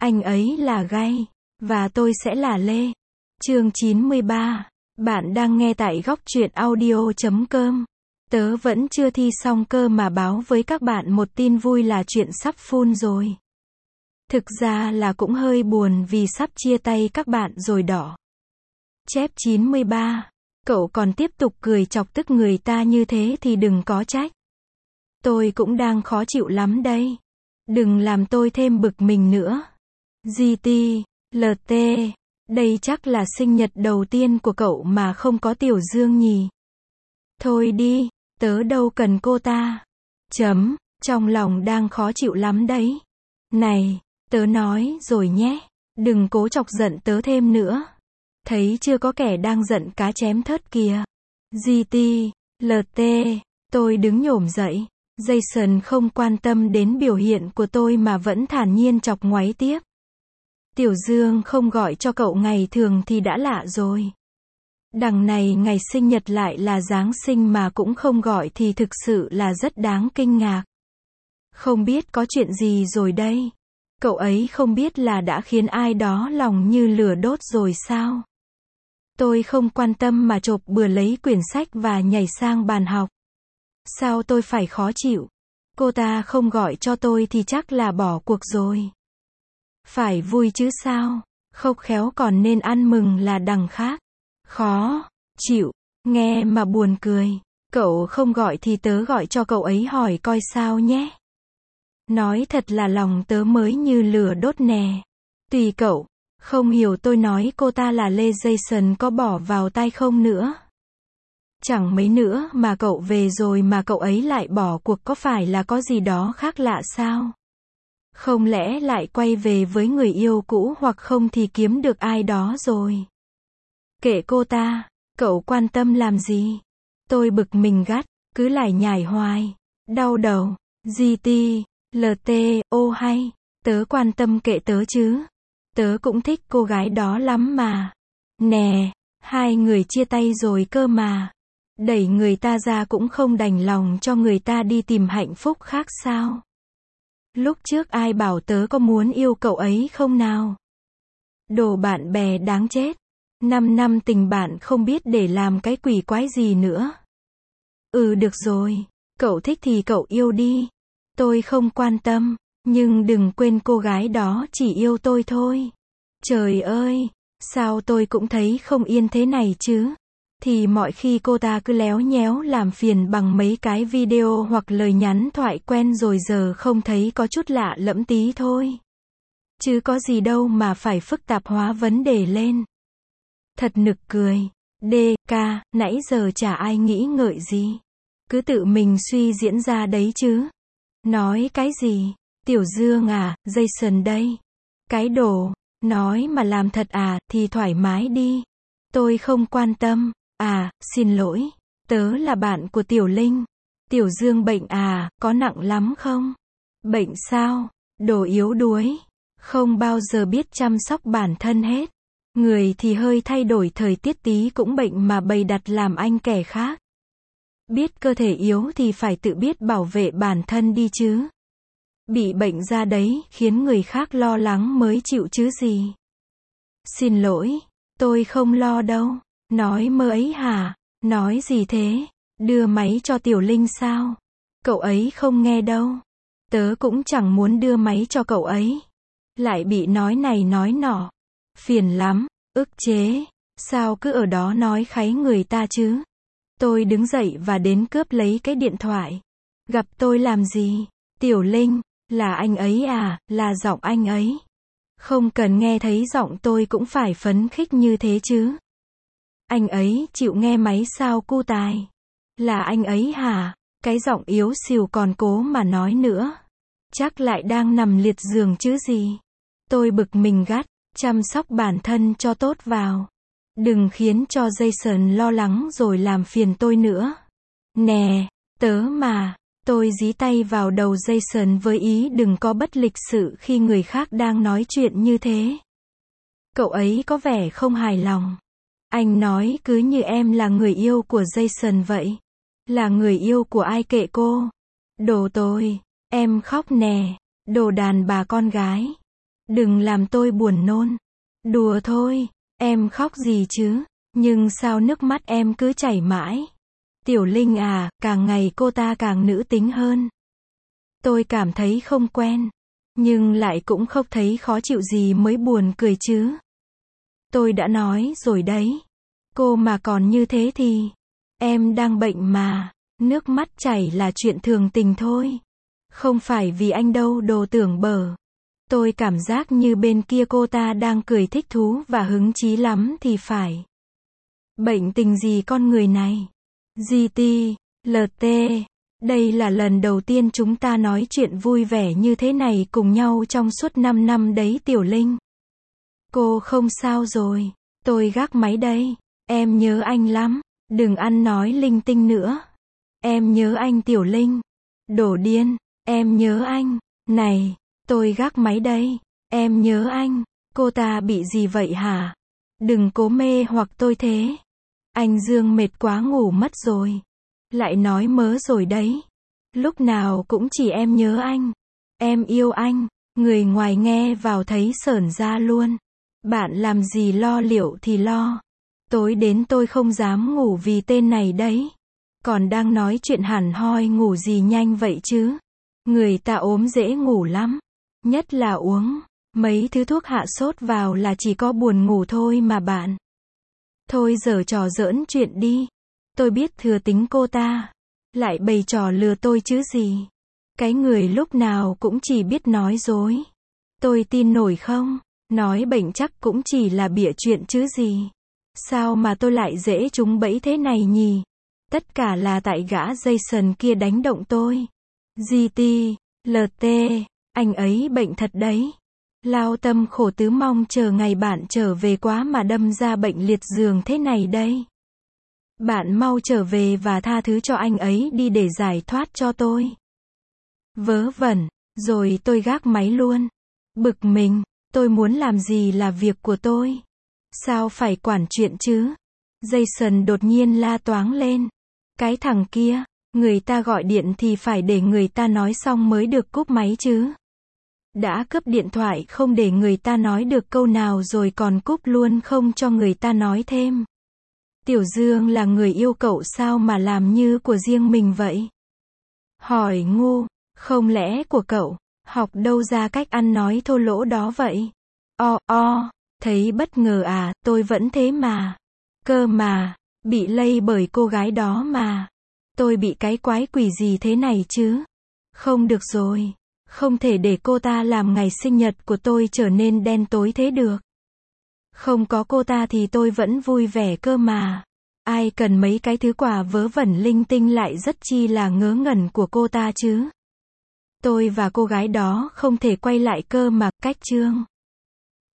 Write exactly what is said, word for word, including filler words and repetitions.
Anh ấy là Gay, và tôi sẽ là Lê. Chương chín mươi ba. Bạn đang nghe tại góc truyện audio chấm com. Tớ vẫn chưa thi xong cơ mà báo với các bạn một tin vui là chuyện sắp full rồi. Thực ra là cũng hơi buồn vì sắp chia tay các bạn rồi đỏ. Chép chín mươi ba. Cậu còn tiếp tục cười chọc tức người ta như thế thì đừng có trách. Tôi cũng đang khó chịu lắm đây. Đừng làm tôi thêm bực mình nữa. giê tê, lờ tê, đây chắc là sinh nhật đầu tiên của cậu mà không có Tiểu Dương nhỉ. Thôi đi, tớ đâu cần cô ta. Chấm, trong lòng đang khó chịu lắm đấy. Này, tớ nói rồi nhé, đừng cố chọc giận tớ thêm nữa. Thấy chưa, có kẻ đang giận cá chém thớt kìa. giê tê, lờ tê, tôi đứng nhổm dậy. Jason không quan tâm đến biểu hiện của tôi mà vẫn thản nhiên chọc ngoáy tiếp. Tiểu Dương không gọi cho cậu ngày thường thì đã lạ rồi. Đằng này ngày sinh nhật lại là Giáng sinh mà cũng không gọi thì thực sự là rất đáng kinh ngạc. Không biết có chuyện gì rồi đây. Cậu ấy không biết là đã khiến ai đó lòng như lửa đốt rồi sao? Tôi không quan tâm mà chộp bừa lấy quyển sách và nhảy sang bàn học. Sao tôi phải khó chịu? Cô ta không gọi cho tôi thì chắc là bỏ cuộc rồi. Phải vui chứ sao? Không khéo còn nên ăn mừng là đằng khác. Khó chịu, nghe mà buồn cười. Cậu không gọi thì tớ gọi cho cậu ấy hỏi coi sao nhé. Nói thật là lòng tớ mới như lửa đốt nè. Tùy cậu, không hiểu tôi nói cô ta là Lê Jason có bỏ vào tai không nữa. Chẳng mấy nữa mà cậu về rồi mà cậu ấy lại bỏ cuộc, có phải là có gì đó khác lạ sao? Không lẽ lại quay về với người yêu cũ, hoặc không thì kiếm được ai đó rồi? Kệ cô ta, cậu quan tâm làm gì? Tôi bực mình gắt, cứ lải nhải hoài. Đau đầu. giê tê, lờ tê, ô hay. Tớ quan tâm kệ tớ chứ. Tớ cũng thích cô gái đó lắm mà. Nè, hai người chia tay rồi cơ mà. Đẩy người ta ra cũng không đành lòng cho người ta đi tìm hạnh phúc khác sao? Lúc trước ai bảo tớ có muốn yêu cậu ấy không nào? Đồ bạn bè đáng chết. Năm năm tình bạn không biết để làm cái quỷ quái gì nữa. Ừ được rồi, cậu thích thì cậu yêu đi. Tôi không quan tâm, nhưng đừng quên cô gái đó chỉ yêu tôi thôi. Trời ơi, sao tôi cũng thấy không yên thế này chứ? Thì mọi khi cô ta cứ léo nhéo làm phiền bằng mấy cái video hoặc lời nhắn thoại quen rồi, giờ không thấy có chút lạ lẫm tí thôi. Chứ có gì đâu mà phải phức tạp hóa vấn đề lên. Thật nực cười. đê ca, nãy giờ chả ai nghĩ ngợi gì. Cứ tự mình suy diễn ra đấy chứ. Nói cái gì? Tiểu Dương à, Jason đây. Cái đồ, nói mà làm thật à, thì thoải mái đi. Tôi không quan tâm. À, xin lỗi. Tớ là bạn của Tiểu Linh. Tiểu Dương bệnh à, có nặng lắm không? Bệnh sao? Đồ yếu đuối. Không bao giờ biết chăm sóc bản thân hết. Người thì hơi thay đổi thời tiết tí cũng bệnh mà bày đặt làm anh kẻ khác. Biết cơ thể yếu thì phải tự biết bảo vệ bản thân đi chứ. Bị bệnh ra đấy, khiến người khác lo lắng mới chịu chứ gì. Xin lỗi, tôi không lo đâu. Nói mơ ấy hả? Nói gì thế? Đưa máy cho Tiểu Linh sao? Cậu ấy không nghe đâu. Tớ cũng chẳng muốn đưa máy cho cậu ấy. Lại bị nói này nói nọ. Phiền lắm, ức chế. Sao cứ ở đó nói kháy người ta chứ? Tôi đứng dậy và đến cướp lấy cái điện thoại. Gặp tôi làm gì? Tiểu Linh, là anh ấy à, là giọng anh ấy. Không cần nghe thấy giọng tôi cũng phải phấn khích như thế chứ. Anh ấy chịu nghe máy sao cu tài? Là anh ấy hả? Cái giọng yếu xìu còn cố mà nói nữa. Chắc lại đang nằm liệt giường chứ gì. Tôi bực mình gắt, chăm sóc bản thân cho tốt vào. Đừng khiến cho Jason lo lắng rồi làm phiền tôi nữa. Nè, tớ mà. Tôi dí tay vào đầu Jason với ý đừng có bất lịch sự khi người khác đang nói chuyện như thế. Cậu ấy có vẻ không hài lòng. Anh nói cứ như em là người yêu của Jason vậy. Là người yêu của ai kệ cô. Đồ tôi, em khóc nè. Đồ đàn bà con gái. Đừng làm tôi buồn nôn. Đùa thôi, em khóc gì chứ? Nhưng sao nước mắt em cứ chảy mãi? Tiểu Linh à, càng ngày cô ta càng nữ tính hơn. Tôi cảm thấy không quen, nhưng lại cũng không thấy khó chịu gì mới buồn cười chứ. Tôi đã nói rồi đấy. Cô mà còn như thế thì, em đang bệnh mà, nước mắt chảy là chuyện thường tình thôi. Không phải vì anh đâu đồ tưởng bở. Tôi cảm giác như bên kia cô ta đang cười thích thú và hứng chí lắm thì phải. Bệnh tình gì con người này? giê tê, lờ tê, đây là lần đầu tiên chúng ta nói chuyện vui vẻ như thế này cùng nhau trong suốt năm năm đấy Tiểu Linh. Cô không sao rồi, tôi gác máy đây. Em nhớ anh lắm, đừng ăn nói linh tinh nữa. Em nhớ anh Tiểu Linh. Đổ điên, em nhớ anh. Này, tôi gác máy đây. Em nhớ anh. Cô ta bị gì vậy hả? Đừng cố mê hoặc tôi thế. Anh Dương mệt quá ngủ mất rồi. Lại nói mớ rồi đấy. Lúc nào cũng chỉ em nhớ anh. Em yêu anh. Người ngoài nghe vào thấy sởn da luôn. Bạn làm gì lo liệu thì lo. Tối đến tôi không dám ngủ vì tên này đấy. Còn đang nói chuyện hẳn hoi ngủ gì nhanh vậy chứ. Người ta ốm dễ ngủ lắm. Nhất là uống mấy thứ thuốc hạ sốt vào là chỉ có buồn ngủ thôi mà bạn. Thôi giở trò giỡn chuyện đi. Tôi biết thừa tính cô ta. Lại bày trò lừa tôi chứ gì. Cái người lúc nào cũng chỉ biết nói dối. Tôi tin nổi không? Nói bệnh chắc cũng chỉ là bịa chuyện chứ gì. Sao mà tôi lại dễ trúng bẫy thế này nhỉ? Tất cả là tại gã Jason kia đánh động tôi. giê tê, lờ tê, anh ấy bệnh thật đấy. Lao tâm khổ tứ mong chờ ngày bạn trở về quá mà đâm ra bệnh liệt giường thế này đây. Bạn mau trở về và tha thứ cho anh ấy đi để giải thoát cho tôi. Vớ vẩn, rồi tôi gác máy luôn. Bực mình, tôi muốn làm gì là việc của tôi. Sao phải quản chuyện chứ? Jason đột nhiên la toáng lên. Cái thằng kia, người ta gọi điện thì phải để người ta nói xong mới được cúp máy chứ. Đã cướp điện thoại không để người ta nói được câu nào rồi còn cúp luôn không cho người ta nói thêm. Tiểu Dương là người yêu cậu sao mà làm như của riêng mình vậy? Hỏi ngu, không lẽ của cậu, học đâu ra cách ăn nói thô lỗ đó vậy? O o, thấy bất ngờ à, tôi vẫn thế mà. Cơ mà, bị lây bởi cô gái đó mà. Tôi bị cái quái quỷ gì thế này chứ? Không được rồi. Không thể để cô ta làm ngày sinh nhật của tôi trở nên đen tối thế được. Không có cô ta thì tôi vẫn vui vẻ cơ mà. Ai cần mấy cái thứ quà vớ vẩn linh tinh lại rất chi là ngớ ngẩn của cô ta chứ. Tôi và cô gái đó không thể quay lại cơ mà, cách chương.